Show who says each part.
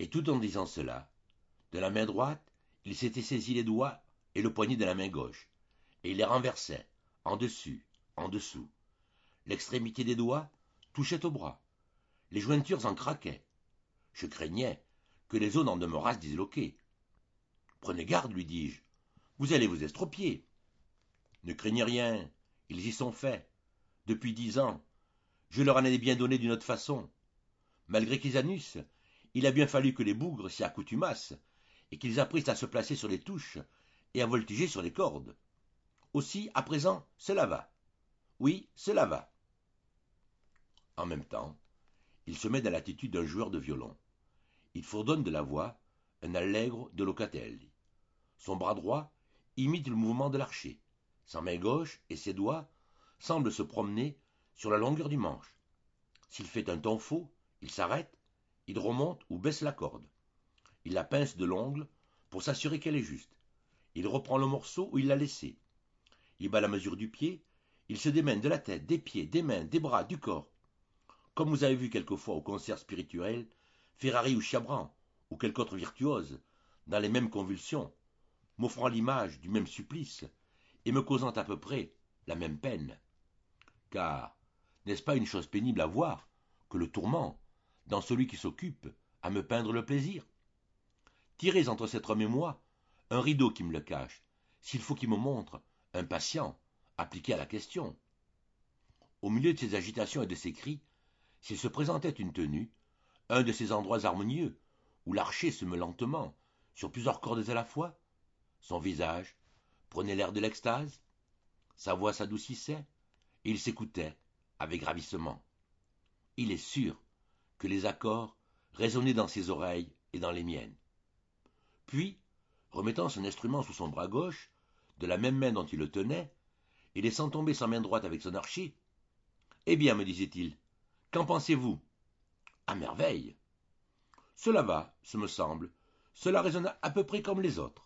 Speaker 1: Et tout en disant cela, de la main droite, il s'était saisi les doigts et le poignet de la main gauche, et il les renversait, en dessus, en dessous. L'extrémité des doigts touchait au bras. Les jointures en craquaient. Je craignais que les os n'en demeurassent disloqués. Prenez garde, lui dis-je, vous allez vous estropier. Ne craignez rien, ils y sont faits. Depuis 10 ans, je leur en ai bien donné d'une autre façon. Malgré Chrysanus, il a bien fallu que les bougres s'y accoutumassent, et qu'ils apprissent à se placer sur les touches et à voltiger sur les cordes. Aussi, à présent, cela va. Oui, cela va. En même temps, il se met dans l'attitude d'un joueur de violon. Il fredonne de la voix un allegro de locatelli. Son bras droit imite le mouvement de l'archer. Sa main gauche et ses doigts semblent se promener sur la longueur du manche. S'il fait un ton faux, il s'arrête, il remonte ou baisse la corde. Il la pince de l'ongle pour s'assurer qu'elle est juste. Il reprend le morceau où il l'a laissé. Il bat la mesure du pied, il se démène de la tête, des pieds, des mains, des bras, du corps. Comme vous avez vu quelquefois au concert spirituel, Ferrari ou Chabran, ou quelque autre virtuose, dans les mêmes convulsions, m'offrant l'image du même supplice, et me causant à peu près la même peine. Car n'est-ce pas une chose pénible à voir que le tourment, dans celui qui s'occupe à me peindre le plaisir? Tirez entre cet homme et moi un rideau qui me le cache, s'il faut qu'il me montre un patient appliqué à la question. Au milieu de ses agitations et de ses cris, s'il se présentait une tenue, un de ces endroits harmonieux où l'archer se meut lentement sur plusieurs cordes à la fois, son visage prenait l'air de l'extase, sa voix s'adoucissait, et il s'écoutait avec ravissement. Il est sûr que les accords résonnaient dans ses oreilles et dans les miennes. Puis, remettant son instrument sous son bras gauche, de la même main dont il le tenait, et laissant tomber sa main droite avec son archer, « Eh bien, me disait-il, qu'en pensez-vous » ? À merveille. Cela va, ce me semble, cela résonne à peu près comme les autres.